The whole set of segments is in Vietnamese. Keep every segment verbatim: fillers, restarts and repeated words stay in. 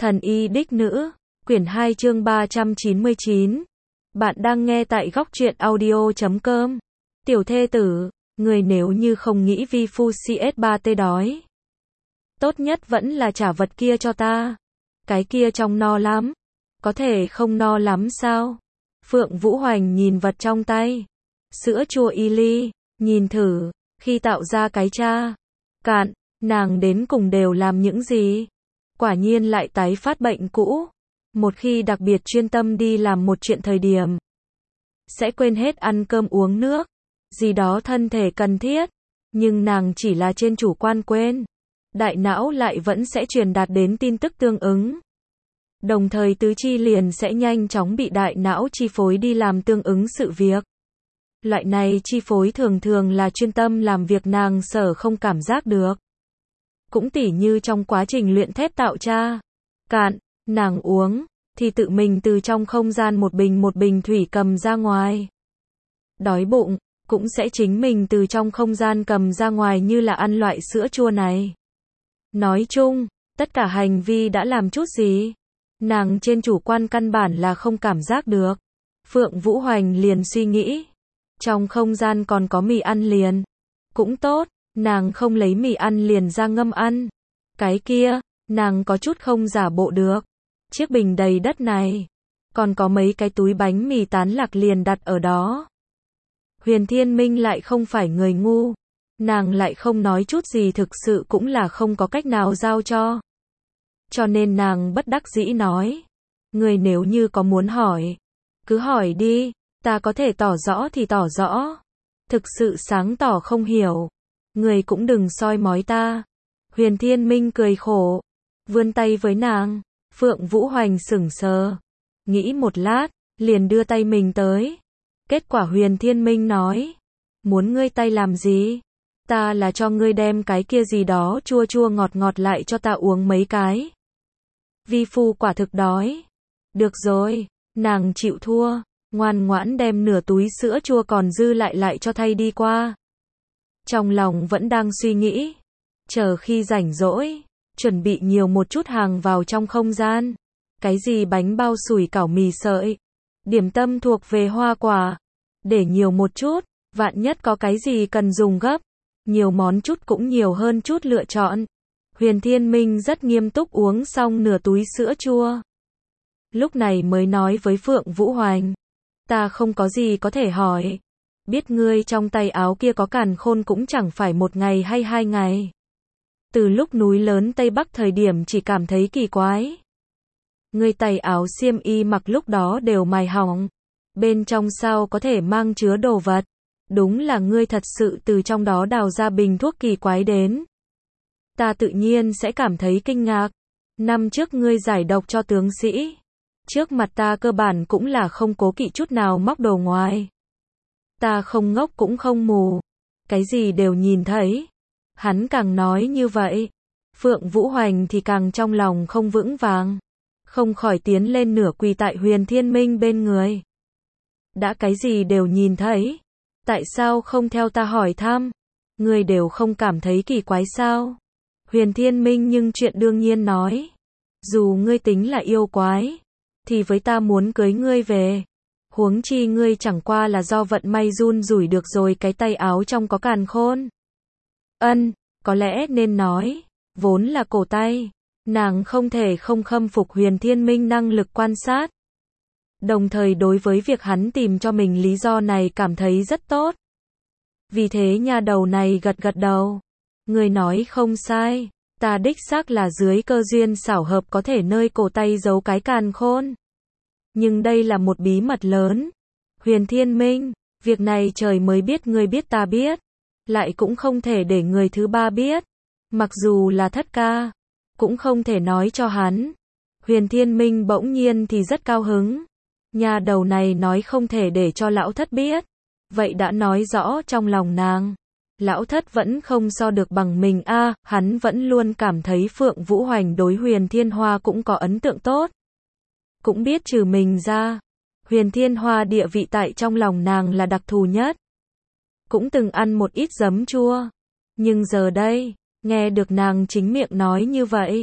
Thần y đích nữ, quyển hai chương ba trăm chín mươi chín. Bạn đang nghe tại góc truyện audio chấm com. Tiểu thê tử, người nếu như không nghĩ vi phu xê ét ba tê đói, tốt nhất vẫn là trả vật kia cho ta. Cái kia trông no lắm. Có thể không no lắm sao? Phượng Vũ Hoành nhìn vật trong tay. Sữa chua y ly, nhìn thử, khi tạo ra cái cha cạn, nàng đến cùng đều làm những gì? Quả nhiên lại tái phát bệnh cũ. Một khi đặc biệt chuyên tâm đi làm một chuyện thời điểm, sẽ quên hết ăn cơm uống nước, gì đó thân thể cần thiết. Nhưng nàng chỉ là trên chủ quan quên, đại não lại vẫn sẽ truyền đạt đến tin tức tương ứng. Đồng thời tứ chi liền sẽ nhanh chóng bị đại não chi phối đi làm tương ứng sự việc. Loại này chi phối thường thường là chuyên tâm làm việc nàng sở không cảm giác được. Cũng tỉ như trong quá trình luyện thép tạo cha cạn, nàng uống, thì tự mình từ trong không gian một bình một bình thủy cầm ra ngoài. Đói bụng, cũng sẽ chính mình từ trong không gian cầm ra ngoài như là ăn loại sữa chua này. Nói chung, tất cả hành vi đã làm chút gì, nàng trên chủ quan căn bản là không cảm giác được. Phượng Vũ Hoành liền suy nghĩ, trong không gian còn có mì ăn liền, cũng tốt, nàng không lấy mì ăn liền ra ngâm ăn. Cái kia, nàng có chút không giả bộ được. Chiếc bình đầy đất này, còn có mấy cái túi bánh mì tán lạc liền đặt ở đó. Huyền Thiên Minh lại không phải người ngu, nàng lại không nói chút gì thực sự cũng là không có cách nào giao cho. Cho nên nàng bất đắc dĩ nói, người nếu như có muốn hỏi, cứ hỏi đi, ta có thể tỏ rõ thì tỏ rõ. Thực sự sáng tỏ không hiểu, người cũng đừng soi mói ta. Huyền Thiên Minh cười khổ, vươn tay với nàng. Phượng Vũ Hoành sững sờ, nghĩ một lát, liền đưa tay mình tới. Kết quả Huyền Thiên Minh nói, muốn ngươi tay làm gì? Ta là cho ngươi đem cái kia gì đó chua chua ngọt ngọt lại cho ta uống mấy cái. Vi phu quả thực đói. Được rồi, nàng chịu thua, ngoan ngoãn đem nửa túi sữa chua còn dư lại lại cho thay đi qua. Trong lòng vẫn đang suy nghĩ, chờ khi rảnh rỗi, chuẩn bị nhiều một chút hàng vào trong không gian. Cái gì bánh bao sủi cảo mì sợi, điểm tâm thuộc về hoa quả, để nhiều một chút, vạn nhất có cái gì cần dùng gấp, nhiều món chút cũng nhiều hơn chút lựa chọn. Huyền Thiên Minh rất nghiêm túc uống xong nửa túi sữa chua. Lúc này mới nói với Phượng Vũ Hoành, ta không có gì có thể hỏi. Biết ngươi trong tay áo kia có càn khôn cũng chẳng phải một ngày hay hai ngày. Từ lúc núi lớn Tây Bắc thời điểm chỉ cảm thấy kỳ quái. Ngươi tay áo xiêm y mặc lúc đó đều mài hỏng. Bên trong sao có thể mang chứa đồ vật. Đúng là ngươi thật sự từ trong đó đào ra bình thuốc kỳ quái đến. Ta tự nhiên sẽ cảm thấy kinh ngạc. Năm trước ngươi giải độc cho tướng sĩ. Trước mặt ta cơ bản cũng là không cố kỵ chút nào móc đồ ngoài. Ta không ngốc cũng không mù. Cái gì đều nhìn thấy. Hắn càng nói như vậy, Phượng Vũ Hoành thì càng trong lòng không vững vàng, không khỏi tiến lên nửa quỳ tại Huyền Thiên Minh bên người. Đã cái gì đều nhìn thấy, tại sao không theo ta hỏi thăm? Ngươi đều không cảm thấy kỳ quái sao? Huyền Thiên Minh nhưng chuyện đương nhiên nói, dù ngươi tính là yêu quái, thì với ta muốn cưới ngươi về. Huống chi ngươi chẳng qua là do vận may run rủi được rồi cái tay áo trong có càn khôn. Ân, có lẽ nên nói, vốn là cổ tay, nàng không thể không khâm phục Huyền Thiên Minh năng lực quan sát. Đồng thời đối với việc hắn tìm cho mình lý do này cảm thấy rất tốt. Vì thế nha đầu này gật gật đầu. Người nói không sai, ta đích xác là dưới cơ duyên xảo hợp có thể nơi cổ tay giấu cái càn khôn. Nhưng đây là một bí mật lớn. Huyền Thiên Minh, việc này trời mới biết ngươi biết ta biết. Lại cũng không thể để người thứ ba biết. Mặc dù là thất ca, cũng không thể nói cho hắn. Huyền Thiên Minh bỗng nhiên thì rất cao hứng. Nhà đầu này nói không thể để cho lão thất biết. Vậy đã nói rõ trong lòng nàng. Lão thất vẫn không so được bằng mình a à, hắn vẫn luôn cảm thấy Phượng Vũ Hoành đối Huyền Thiên Hoa cũng có ấn tượng tốt. Cũng biết trừ mình ra, Huyền Thiên Hoa địa vị tại trong lòng nàng là đặc thù nhất. Cũng từng ăn một ít giấm chua. Nhưng giờ đây, nghe được nàng chính miệng nói như vậy,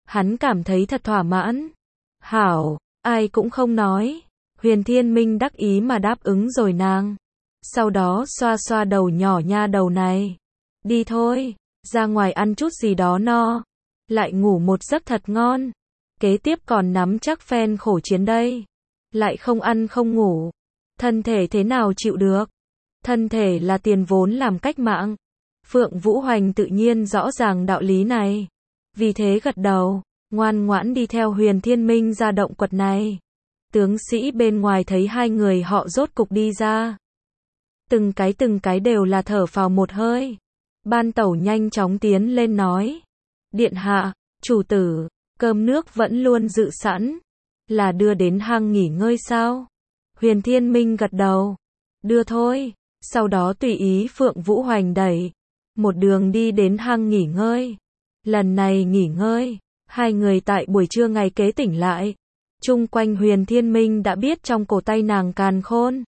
Hắn cảm thấy thật thỏa mãn. Hảo, ai cũng không nói. Huyền Thiên Minh đắc ý mà đáp ứng rồi nàng. Sau đó xoa xoa đầu nhỏ nha đầu này. Đi thôi, ra ngoài ăn chút gì đó no. Lại ngủ một giấc thật ngon. Kế tiếp còn nắm chắc phen khổ chiến đây. Lại không ăn không ngủ. Thân thể thế nào chịu được? Thân thể là tiền vốn làm cách mạng. Phượng Vũ Hoành tự nhiên rõ ràng đạo lý này. Vì thế gật đầu, ngoan ngoãn đi theo Huyền Thiên Minh ra động quật này. Tướng sĩ bên ngoài thấy hai người họ rốt cục đi ra. Từng cái từng cái đều là thở phào một hơi. Ban Tẩu nhanh chóng tiến lên nói. Điện hạ, chủ tử, cơm nước vẫn luôn dự sẵn. Là đưa đến hang nghỉ ngơi sao? Huyền Thiên Minh gật đầu. Đưa thôi. Sau đó tùy ý Phượng Vũ Hoành đẩy. Một đường đi đến hang nghỉ ngơi. Lần này nghỉ ngơi. Hai người tại buổi trưa ngày kế tỉnh lại. Chung quanh Huyền Thiên Minh đã biết trong cổ tay nàng càn khôn.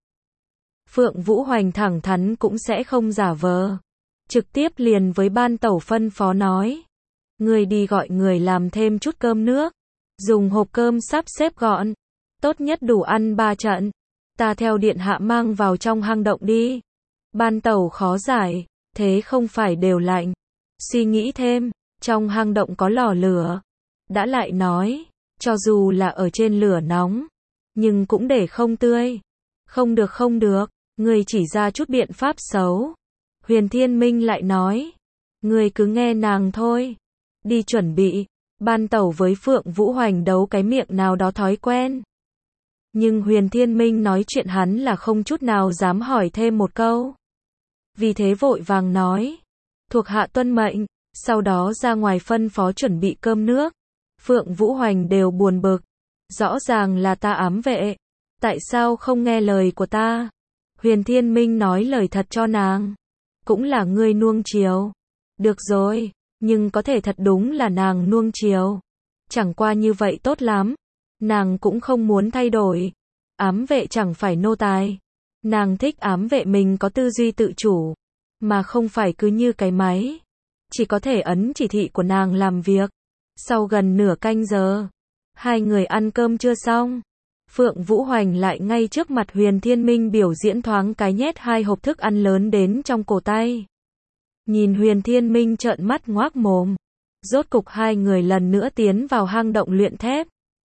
Phượng Vũ Hoành thẳng thắn cũng sẽ không giả vờ. Trực tiếp liền với Ban Tẩu phân phó nói. Người đi gọi người làm thêm chút cơm nước. Dùng hộp cơm sắp xếp gọn. Tốt nhất đủ ăn ba trận. Ta theo điện hạ mang vào trong hang động đi. Ban Tẩu khó giải. Thế không phải đều lạnh. Suy nghĩ thêm. Trong hang động có lò lửa. Đã lại nói. Cho dù là ở trên lửa nóng. Nhưng cũng để không tươi. Không được không được. Người chỉ ra chút biện pháp xấu. Huyền Thiên Minh lại nói. Người cứ nghe nàng thôi. Đi chuẩn bị. Ban Tẩu với Phượng Vũ Hoành đấu cái miệng nào đó thói quen. Nhưng Huyền Thiên Minh nói chuyện hắn là không chút nào dám hỏi thêm một câu. Vì thế vội vàng nói. Thuộc hạ tuân mệnh. Sau đó ra ngoài phân phó chuẩn bị cơm nước. Phượng Vũ Hoành đều buồn bực. Rõ ràng là ta ám vệ. Tại sao không nghe lời của ta? Huyền Thiên Minh nói lời thật cho nàng. Cũng là ngươi nuông chiều. Được rồi, nhưng có thể thật đúng là nàng nuông chiều. Chẳng qua như vậy tốt lắm. Nàng cũng không muốn thay đổi. Ám vệ chẳng phải nô tài. Nàng thích ám vệ mình có tư duy tự chủ. Mà không phải cứ như cái máy. Chỉ có thể ấn chỉ thị của nàng làm việc. Sau gần nửa canh giờ, hai người ăn cơm chưa xong. Phượng Vũ Hoành lại ngay trước mặt Huyền Thiên Minh biểu diễn thoáng cái nhét hai hộp thức ăn lớn đến trong cổ tay. Nhìn Huyền Thiên Minh trợn mắt ngoác mồm. Rốt cục hai người lần nữa tiến vào hang động luyện thép.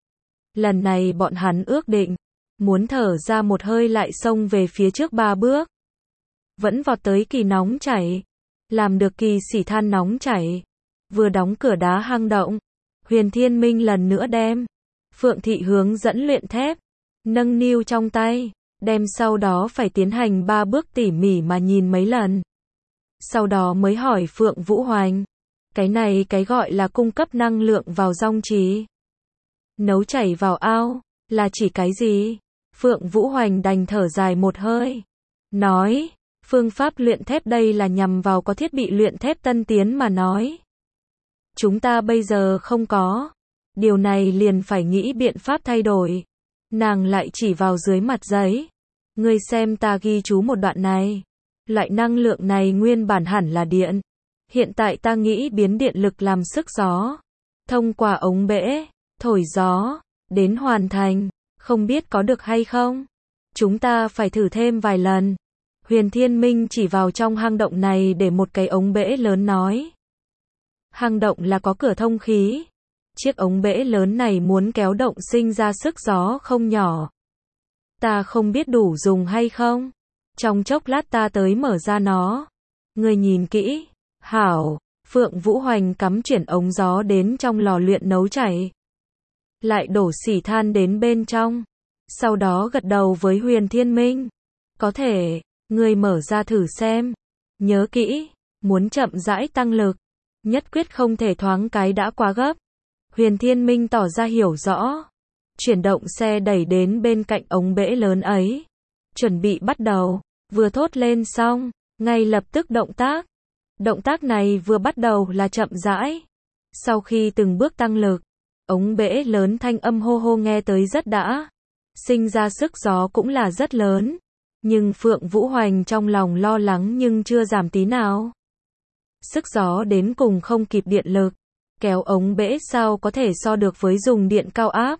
Lần này bọn hắn ước định, muốn thở ra một hơi lại xông về phía trước ba bước. Vẫn vọt tới kỳ nóng chảy. Làm được kỳ xỉ than nóng chảy. Vừa đóng cửa đá hang động, Huyền Thiên Minh lần nữa đem Phượng Thị hướng dẫn luyện thép, nâng niu trong tay, đem sau đó phải tiến hành ba bước tỉ mỉ mà nhìn mấy lần. Sau đó mới hỏi Phượng Vũ Hoành, cái này cái gọi là cung cấp năng lượng vào dòng trí. Nấu chảy vào ao, là chỉ cái gì? Phượng Vũ Hoành đành thở dài một hơi, nói, phương pháp luyện thép đây là nhằm vào có thiết bị luyện thép tân tiến mà nói. Chúng ta bây giờ không có. Điều này liền phải nghĩ biện pháp thay đổi. Nàng lại chỉ vào dưới mặt giấy. Ngươi xem ta ghi chú một đoạn này. Loại năng lượng này nguyên bản hẳn là điện. Hiện tại ta nghĩ biến điện lực làm sức gió. Thông qua ống bể, thổi gió, đến hoàn thành. Không biết có được hay không? Chúng ta phải thử thêm vài lần. Huyền Thiên Minh chỉ vào trong hang động này để một cái ống bể lớn nói. Hang động là có cửa thông khí. Chiếc ống bể lớn này muốn kéo động sinh ra sức gió không nhỏ. Ta không biết đủ dùng hay không. Trong chốc lát ta tới mở ra nó. Ngươi nhìn kỹ. Hảo. Phượng Vũ Hoành cắm chuyển ống gió đến trong lò luyện nấu chảy. Lại đổ xỉ than đến bên trong. Sau đó gật đầu với Huyền Thiên Minh. Có thể, ngươi mở ra thử xem. Nhớ kỹ, muốn chậm rãi tăng lực. Nhất quyết không thể thoáng cái đã quá gấp. Huyền Thiên Minh tỏ ra hiểu rõ. Chuyển động xe đẩy đến bên cạnh ống bể lớn ấy. Chuẩn bị bắt đầu. Vừa thốt lên xong, ngay lập tức động tác. Động tác này vừa bắt đầu là chậm rãi. Sau khi từng bước tăng lực, ống bể lớn thanh âm hô hô nghe tới rất đã. Sinh ra sức gió cũng là rất lớn. Nhưng Phượng Vũ Hoành trong lòng lo lắng nhưng chưa giảm tí nào. Sức gió đến cùng không kịp điện lực. Kéo ống bể sao có thể so được với dùng điện cao áp.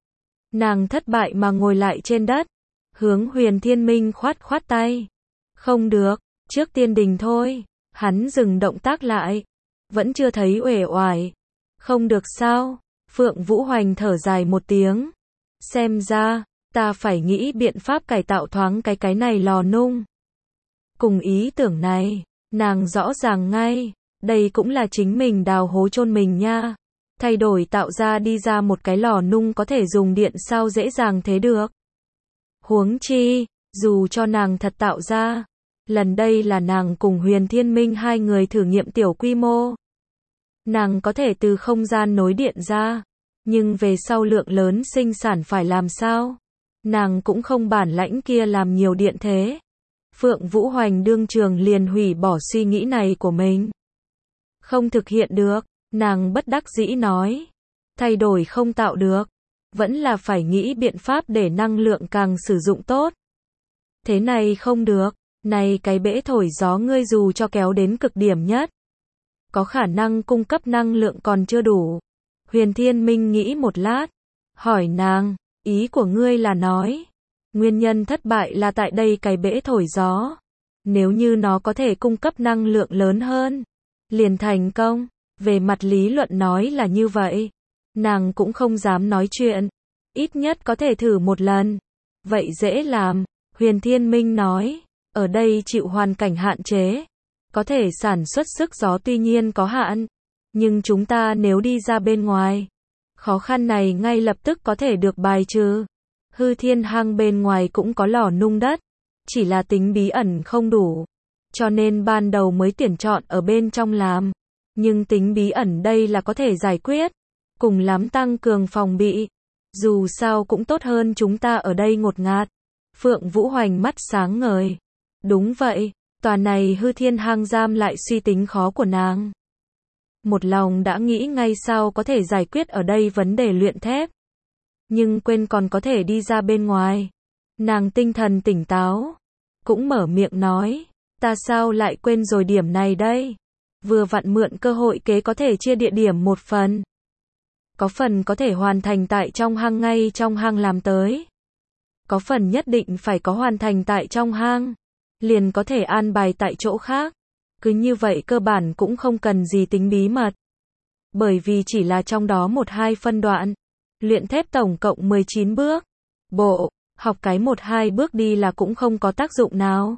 Nàng thất bại mà ngồi lại trên đất, hướng Huyền Thiên Minh khoát khoát tay. Không được, trước tiên đình thôi. Hắn dừng động tác lại, vẫn chưa thấy uể oải. Không được sao? Phượng Vũ Hoành thở dài một tiếng. Xem ra, ta phải nghĩ biện pháp cải tạo thoáng cái cái này lò nung. Cùng ý tưởng này, nàng rõ ràng ngay, đây cũng là chính mình đào hố chôn mình nha. Thay đổi tạo ra đi ra một cái lò nung có thể dùng điện sao dễ dàng thế được. Huống chi, dù cho nàng thật tạo ra, lần đây là nàng cùng Huyền Thiên Minh hai người thử nghiệm tiểu quy mô. Nàng có thể từ không gian nối điện ra, nhưng về sau lượng lớn sinh sản phải làm sao? Nàng cũng không bản lãnh kia làm nhiều điện thế. Phượng Vũ Hoành đương trường liền hủy bỏ suy nghĩ này của mình. Không thực hiện được, nàng bất đắc dĩ nói. Thay đổi không tạo được, vẫn là phải nghĩ biện pháp để năng lượng càng sử dụng tốt. Thế này không được, này cái bể thổi gió ngươi dù cho kéo đến cực điểm nhất, có khả năng cung cấp năng lượng còn chưa đủ. Huyền Thiên Minh nghĩ một lát, hỏi nàng, ý của ngươi là nói, nguyên nhân thất bại là tại đây cái bể thổi gió. Nếu như nó có thể cung cấp năng lượng lớn hơn, liền thành công. Về mặt lý luận nói là như vậy. Nàng cũng không dám nói chuyện. Ít nhất có thể thử một lần. Vậy dễ làm. Huyền Thiên Minh nói, ở đây chịu hoàn cảnh hạn chế. Có thể sản xuất sức gió tuy nhiên có hạn. Nhưng chúng ta nếu đi ra bên ngoài, khó khăn này ngay lập tức có thể được bài trừ. Hư Thiên Hang bên ngoài cũng có lò nung đất, chỉ là tính bí ẩn không đủ, cho nên ban đầu mới tuyển chọn ở bên trong làm. Nhưng tính bí ẩn đây là có thể giải quyết, cùng lắm tăng cường phòng bị. Dù sao cũng tốt hơn chúng ta ở đây ngột ngạt. Phượng Vũ Hoành mắt sáng ngời. Đúng vậy, tòa này Hư Thiên Hang giam lại suy tính khó của nàng. Một lòng đã nghĩ ngay sao có thể giải quyết ở đây vấn đề luyện thép. Nhưng quên còn có thể đi ra bên ngoài. Nàng tinh thần tỉnh táo, cũng mở miệng nói, ta sao lại quên rồi điểm này đây? Vừa vặn mượn cơ hội kế có thể chia địa điểm một phần. Có phần có thể hoàn thành tại trong hang ngay trong hang làm tới. Có phần nhất định phải có hoàn thành tại trong hang, liền có thể an bài tại chỗ khác. Cứ như vậy cơ bản cũng không cần gì tính bí mật. Bởi vì chỉ là trong đó một hai phân đoạn. Luyện thép tổng cộng mười chín bước. Bộ, học cái một hai bước đi là cũng không có tác dụng nào.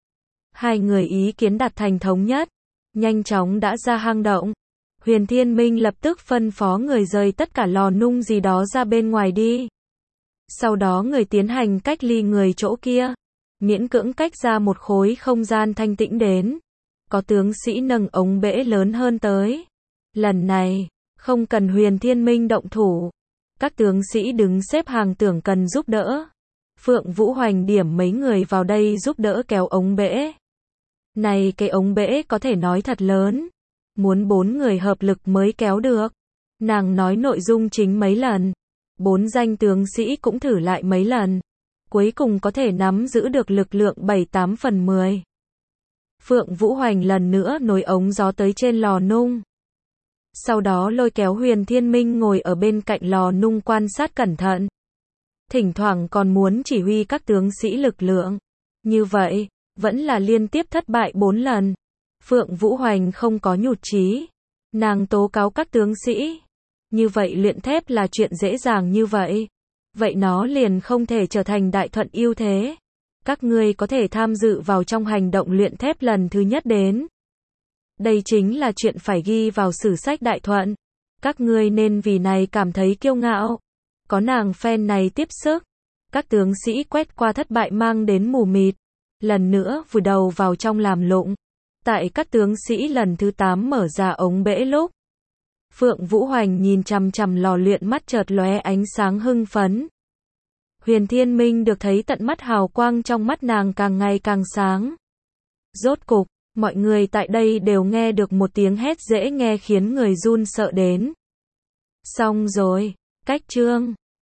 Hai người ý kiến đạt thành thống nhất. Nhanh chóng đã ra hang động. Huyền Thiên Minh lập tức phân phó người rời tất cả lò nung gì đó ra bên ngoài đi. Sau đó người tiến hành cách ly người chỗ kia. Miễn cưỡng cách ra một khối không gian thanh tĩnh đến. Có tướng sĩ nâng ống bể lớn hơn tới. Lần này, không cần Huyền Thiên Minh động thủ. Các tướng sĩ đứng xếp hàng tưởng cần giúp đỡ. Phượng Vũ Hoành điểm mấy người vào đây giúp đỡ kéo ống bể. Này cái ống bể có thể nói thật lớn. Muốn bốn người hợp lực mới kéo được. Nàng nói nội dung chính mấy lần. Bốn danh tướng sĩ cũng thử lại mấy lần. Cuối cùng có thể nắm giữ được lực lượng bảy tám phần mười. Phượng Vũ Hoành lần nữa nối ống gió tới trên lò nung. Sau đó lôi kéo Huyền Thiên Minh ngồi ở bên cạnh lò nung quan sát cẩn thận. Thỉnh thoảng còn muốn chỉ huy các tướng sĩ lực lượng. Như vậy, vẫn là liên tiếp thất bại bốn lần. Phượng Vũ Hoành không có nhụt chí. Nàng tố cáo các tướng sĩ. Như vậy luyện thép là chuyện dễ dàng như vậy. Vậy nó liền không thể trở thành đại thuận ưu thế. Các ngươi có thể tham dự vào trong hành động luyện thép lần thứ nhất đến. Đây chính là chuyện phải ghi vào sử sách đại thuận. Các ngươi nên vì này cảm thấy kiêu ngạo. Có nàng phen này tiếp sức. Các tướng sĩ quét qua thất bại mang đến mù mịt. Lần nữa vùi đầu vào trong làm lụng. Tại các tướng sĩ lần thứ tám mở ra ống bể lúc. Phượng Vũ Hoành nhìn chằm chằm lò luyện mắt chợt lóe ánh sáng hưng phấn. Huyền Thiên Minh được thấy tận mắt hào quang trong mắt nàng càng ngày càng sáng. Rốt cục, mọi người tại đây đều nghe được một tiếng hét dễ nghe khiến người run sợ đến. Xong rồi, cách chương.